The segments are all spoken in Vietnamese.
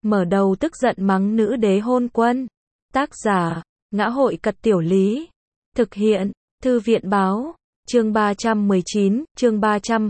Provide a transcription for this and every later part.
mở đầu tức giận mắng nữ đế hôn quân. Tác giả, Ngã Hội Cật Tiểu Lý. Thực hiện, Thư viện Báo. Chương 319, chương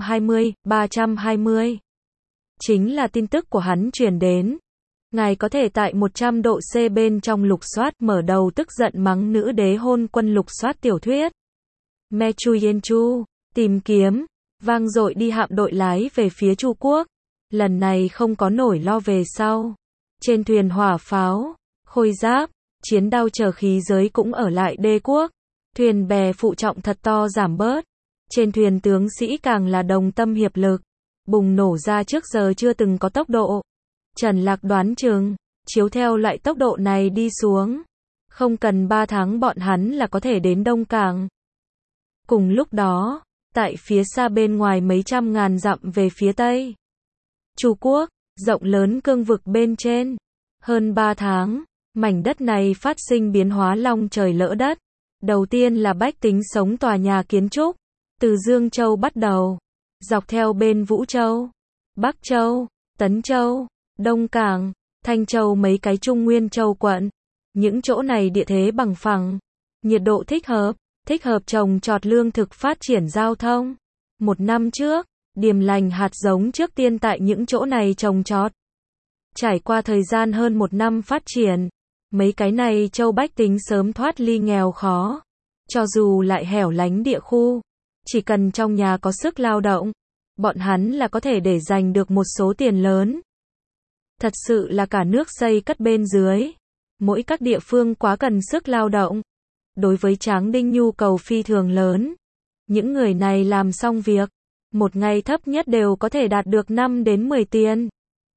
320. Chính là tin tức của hắn truyền đến. Ngài có thể tại 100 độ C bên trong lục soát mở đầu tức giận mắng nữ đế hôn quân lục soát tiểu thuyết. Mechu Yenchu, tìm kiếm, vang dội đi hạm đội lái về phía Chu Quốc. Lần này không có nổi lo về sau. Trên thuyền hỏa pháo, khôi giáp, chiến đao chờ khí giới cũng ở lại đế quốc. Thuyền bè phụ trọng thật to giảm bớt. Trên thuyền tướng sĩ càng là đồng tâm hiệp lực. Bùng nổ ra trước giờ chưa từng có tốc độ. Trần Lạc đoán chừng, chiếu theo loại tốc độ này đi xuống. Không cần 3 tháng bọn hắn là có thể đến Đông Cảng. Cùng lúc đó, tại phía xa bên ngoài mấy trăm ngàn dặm về phía Tây. Chu Quốc, rộng lớn cương vực bên trên. Hơn 3 tháng, mảnh đất này phát sinh biến hóa long trời lỡ đất. Đầu tiên là bách tính sống tòa nhà kiến trúc. Từ Dương Châu bắt đầu. Dọc theo bên Vũ Châu, Bắc Châu, Tấn Châu, Đông Cảng, Thanh Châu mấy cái Trung Nguyên Châu quận. Những chỗ này địa thế bằng phẳng. Nhiệt độ thích hợp trồng trọt lương thực phát triển giao thông. 1 năm trước, Điềm Lành hạt giống trước tiên tại những chỗ này trồng trọt. Trải qua thời gian hơn 1 năm phát triển, mấy cái này châu bách tính sớm thoát ly nghèo khó. Cho dù lại hẻo lánh địa khu, chỉ cần trong nhà có sức lao động, bọn hắn là có thể để dành được một số tiền lớn. Thật sự là cả nước xây cất bên dưới. Mỗi các địa phương quá cần sức lao động. Đối với Tráng Đinh nhu cầu phi thường lớn. Những người này làm xong việc, một ngày thấp nhất đều có thể đạt được 5 đến 10 tiền.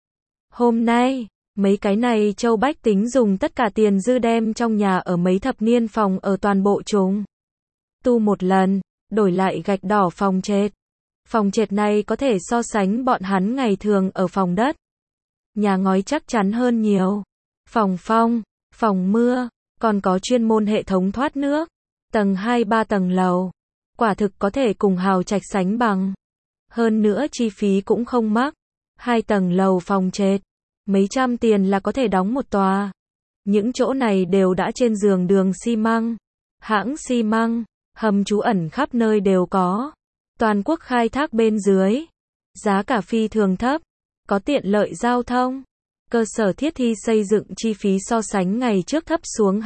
Hôm nay, mấy cái này châu bách tính dùng tất cả tiền dư đem trong nhà ở mấy thập niên phòng ở toàn bộ chúng. Tu một lần, đổi lại gạch đỏ phòng trệt. Phòng trệt này có thể so sánh bọn hắn ngày thường ở phòng đất. Nhà ngói chắc chắn hơn nhiều. Phòng phong, phòng mưa, còn có chuyên môn hệ thống thoát nước. Tầng 2-3 tầng lầu. Quả thực có thể cùng hào trạch sánh bằng. Hơn nữa chi phí cũng không mắc. 2 tầng lầu phòng trệt. Mấy trăm tiền là có thể đóng một tòa. Những chỗ này đều đã trên giường đường xi măng. Hãng xi măng, hầm trú ẩn khắp nơi đều có. Toàn quốc khai thác bên dưới. Giá cả phi thường thấp. Có tiện lợi giao thông. Cơ sở thiết thi xây dựng chi phí so sánh ngày trước thấp xuống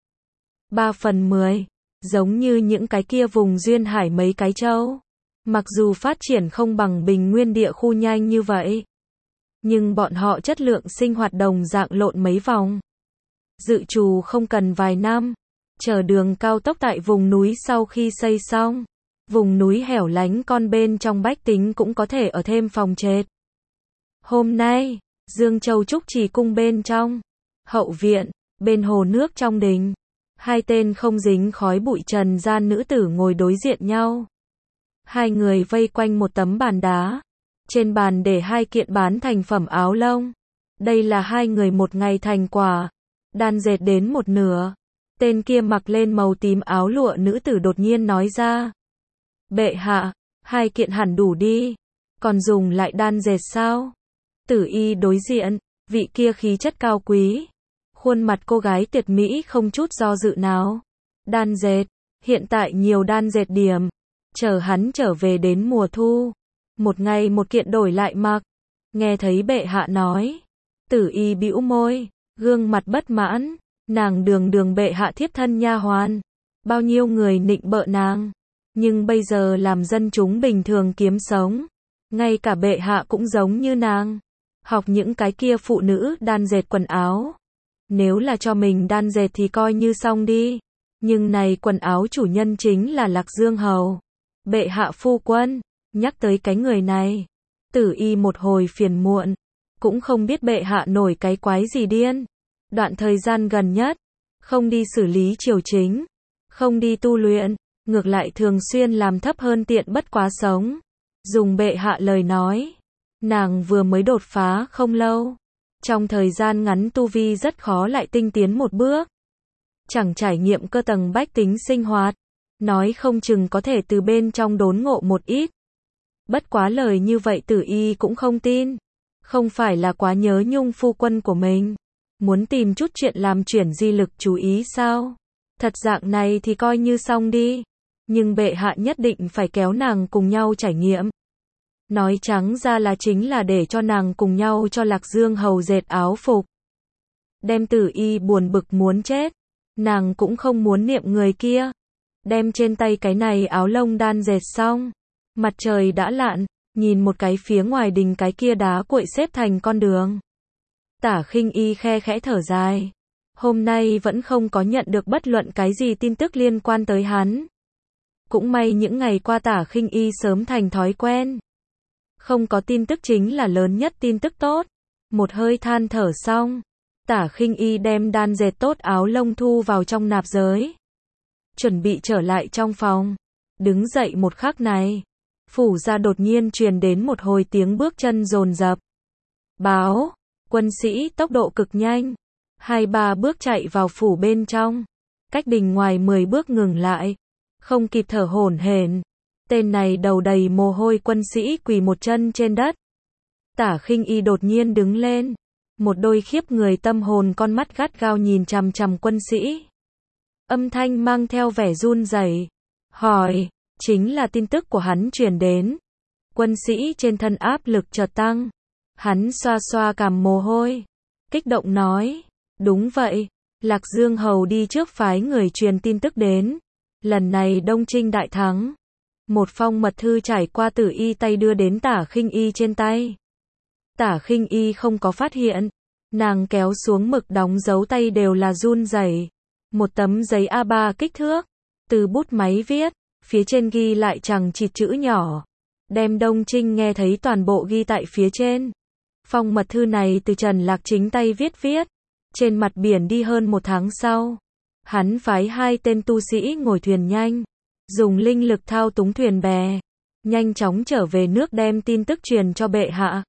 2/3. Giống như những cái kia vùng duyên hải mấy cái châu. Mặc dù phát triển không bằng bình nguyên địa khu nhanh như vậy. Nhưng bọn họ chất lượng sinh hoạt đồng dạng lộn mấy vòng. Dự trù không cần vài năm. Chờ đường cao tốc tại vùng núi sau khi xây xong. Vùng núi hẻo lánh con bên trong bách tính cũng có thể ở thêm phòng trệt. Hôm nay, Dương Châu Trúc Trì cung bên trong, hậu viện, bên hồ nước trong đình, 2 tên không dính khói bụi trần gian nữ tử ngồi đối diện nhau. 2 người vây quanh một tấm bàn đá. Trên bàn để 2 kiện bán thành phẩm áo lông. Đây là 2 người một ngày thành quả. Đan dệt đến một nửa. Tên kia mặc lên màu tím áo lụa nữ tử đột nhiên nói ra. Bệ hạ, 2 kiện hẳn đủ đi. Còn dùng lại đan dệt sao? Tử y đối diện, vị kia khí chất cao quý. Khuôn mặt cô gái tuyệt mỹ không chút do dự nào. Đan dệt, hiện tại nhiều đan dệt điểm. Chờ hắn trở về đến mùa thu. Một ngày một kiện đổi lại mặc. Nghe thấy bệ hạ nói. Tử y bĩu môi, gương mặt bất mãn. Nàng đường bệ hạ thiếp thân nha hoàn. Bao nhiêu người nịnh bợ nàng. Nhưng bây giờ làm dân chúng bình thường kiếm sống. Ngay cả bệ hạ cũng giống như nàng. Học những cái kia phụ nữ đan dệt quần áo. Nếu là cho mình đan dệt thì coi như xong đi. Nhưng này quần áo chủ nhân chính là Lạc Dương Hầu. Bệ hạ phu quân. Nhắc tới cái người này. Tử y một hồi phiền muộn. Cũng không biết bệ hạ nổi cái quái gì điên. Đoạn thời gian gần nhất. Không đi xử lý triều chính. Không đi tu luyện. Ngược lại thường xuyên làm thấp hơn tiện bất quá sống. Dùng bệ hạ lời nói. Nàng vừa mới đột phá không lâu. Trong thời gian ngắn tu vi rất khó lại tinh tiến một bước. Chẳng trải nghiệm cơ tầng bách tính sinh hoạt. Nói không chừng có thể từ bên trong đốn ngộ một ít. Bất quá lời như vậy Tử y cũng không tin. Không phải là quá nhớ nhung phu quân của mình. Muốn tìm chút chuyện làm chuyển di lực chú ý sao? Thật dạng này thì coi như xong đi. Nhưng bệ hạ nhất định phải kéo nàng cùng nhau trải nghiệm. Nói trắng ra là chính là để cho nàng cùng nhau cho Lạc Dương Hầu dệt áo phục. Đem Tử Y buồn bực muốn chết. Nàng cũng không muốn niệm người kia. Đem trên tay cái này áo lông đan dệt xong. Mặt trời đã lặn, nhìn một cái phía ngoài đình cái kia đá cuội xếp thành con đường. Tả Khinh Y khe khẽ thở dài. Hôm nay vẫn không có nhận được bất luận cái gì tin tức liên quan tới hắn. Cũng may những ngày qua Tả Khinh Y sớm thành thói quen. Không có tin tức chính là lớn nhất tin tức tốt. Một hơi than thở xong, Tả Khinh Y đem đan dệt tốt áo lông thu vào trong nạp giới. Chuẩn bị trở lại trong phòng. Đứng dậy một khắc này, phủ ra đột nhiên truyền đến một hồi tiếng bước chân dồn dập. Báo, quân sĩ tốc độ cực nhanh. 2-3 bước chạy vào phủ bên trong. Cách đình ngoài 10 bước ngừng lại. Không kịp thở hổn hển. Tên này đầu đầy mồ hôi quân sĩ quỳ một chân trên đất. Tả Khinh Y đột nhiên đứng lên. Một đôi khiếp người tâm hồn con mắt gắt gao nhìn chằm chằm quân sĩ. Âm thanh mang theo vẻ run rẩy. Hỏi, chính là tin tức của hắn truyền đến. Quân sĩ trên thân áp lực chợt tăng. Hắn xoa xoa cằm mồ hôi. Kích động nói, đúng vậy. Lạc Dương Hầu đi trước phái người truyền tin tức đến. Lần này Đông Trinh đại thắng. Một phong mật thư trải qua Tử Y tay đưa đến Tả Khinh Y trên tay. Tả Khinh Y không có phát hiện. Nàng kéo xuống mực đóng dấu tay đều là run rẩy. Một tấm giấy A3 kích thước. Từ bút máy viết. Phía trên ghi lại chằng chịt chữ nhỏ. Đem Đông Trinh nghe thấy toàn bộ ghi tại phía trên. Phong mật thư này từ Trần Lạc chính tay viết. Trên mặt biển đi hơn 1 tháng sau. Hắn phái 2 tên tu sĩ ngồi thuyền nhanh. Dùng linh lực thao túng thuyền bè. Nhanh chóng trở về nước đem tin tức truyền cho bệ hạ.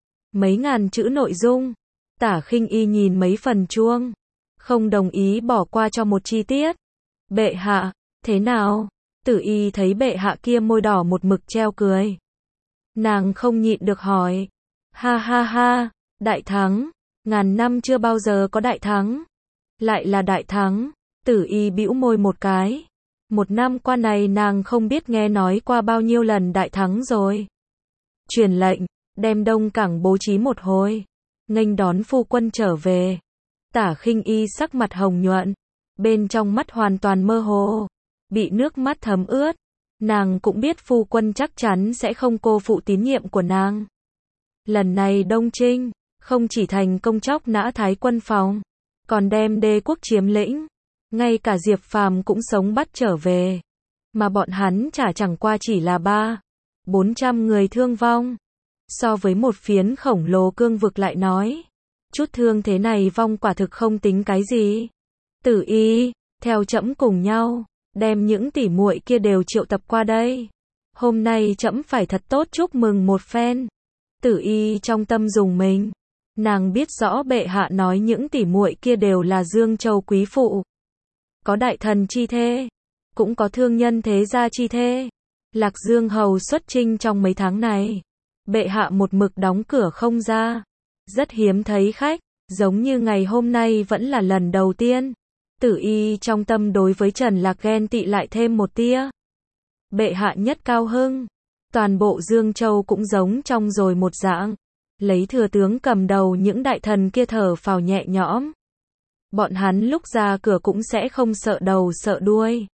Mấy ngàn chữ nội dung. Tả Khinh Y nhìn mấy phần chuông. Không đồng ý bỏ qua cho một chi tiết. Bệ hạ, thế nào? Tử Y thấy bệ hạ kia môi đỏ một mực treo cười. Nàng không nhịn được hỏi. Ha ha ha, đại thắng. Ngàn năm chưa bao giờ có đại thắng. Lại là đại thắng. Tử Y bĩu môi một cái. 1 năm qua này nàng không biết nghe nói qua bao nhiêu lần đại thắng rồi. Truyền lệnh, đem Đông Cảng bố trí một hồi. Nghênh đón phu quân trở về. Tả Khinh Y sắc mặt hồng nhuận. Bên trong mắt hoàn toàn mơ hồ. Bị nước mắt thấm ướt. Nàng cũng biết phu quân chắc chắn sẽ không cô phụ tín nhiệm của nàng. Lần này Đông Trinh, không chỉ thành công chóc nã Thái quân phòng. Còn đem đế quốc chiếm lĩnh. Ngay cả Diệp Phàm cũng sống bắt trở về. Mà bọn hắn chả chẳng qua chỉ là 300-400 người thương vong. So với một phiến khổng lồ cương vực lại nói. Chút thương thế này vong quả thực không tính cái gì. Tử Y, theo trẫm cùng nhau. Đem những tỷ muội kia đều triệu tập qua đây. Hôm nay trẫm phải thật tốt chúc mừng một phen. Tử Y trong tâm dùng mình. Nàng biết rõ bệ hạ nói những tỷ muội kia đều là Dương Châu quý phụ. Có đại thần chi thê. Cũng có thương nhân thế gia chi thê. Lạc Dương Hầu xuất chinh trong mấy tháng này. Bệ hạ một mực đóng cửa không ra. Rất hiếm thấy khách. Giống như ngày hôm nay vẫn là lần đầu tiên. Tử Y trong tâm đối với Trần Lạc ghen tị lại thêm một tia. Bệ hạ nhất cao hưng. Toàn bộ Dương Châu cũng giống trong rồi một dạng. Lấy thừa tướng cầm đầu những đại thần kia thở phào nhẹ nhõm. Bọn hắn lúc ra cửa cũng sẽ không sợ đầu sợ đuôi.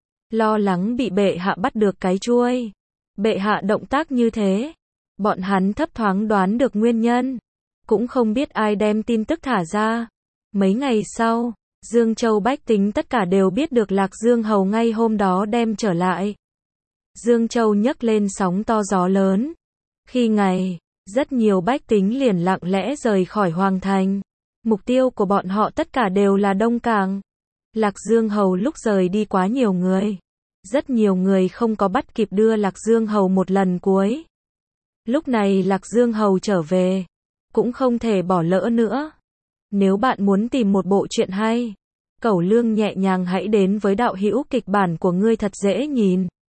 Lo lắng bị bệ hạ bắt được cái chuôi. Bệ hạ động tác như thế. Bọn hắn thấp thoáng đoán được nguyên nhân. Cũng không biết ai đem tin tức thả ra. Mấy ngày sau, Dương Châu bách tính tất cả đều biết được Lạc Dương Hầu ngay hôm đó đem trở lại. Dương Châu nhấc lên sóng to gió lớn. Khi ngày, rất nhiều bách tính liền lặng lẽ rời khỏi Hoàng Thành. Mục tiêu của bọn họ tất cả đều là Đông Cảng. Lạc Dương Hầu lúc rời đi quá nhiều người. Rất nhiều người không có bắt kịp đưa Lạc Dương Hầu một lần cuối. Lúc này Lạc Dương Hầu trở về. Cũng không thể bỏ lỡ nữa. Nếu bạn muốn tìm một bộ truyện hay, Cẩu Lương nhẹ nhàng hãy đến với đạo hữu kịch bản của ngươi thật dễ nhìn.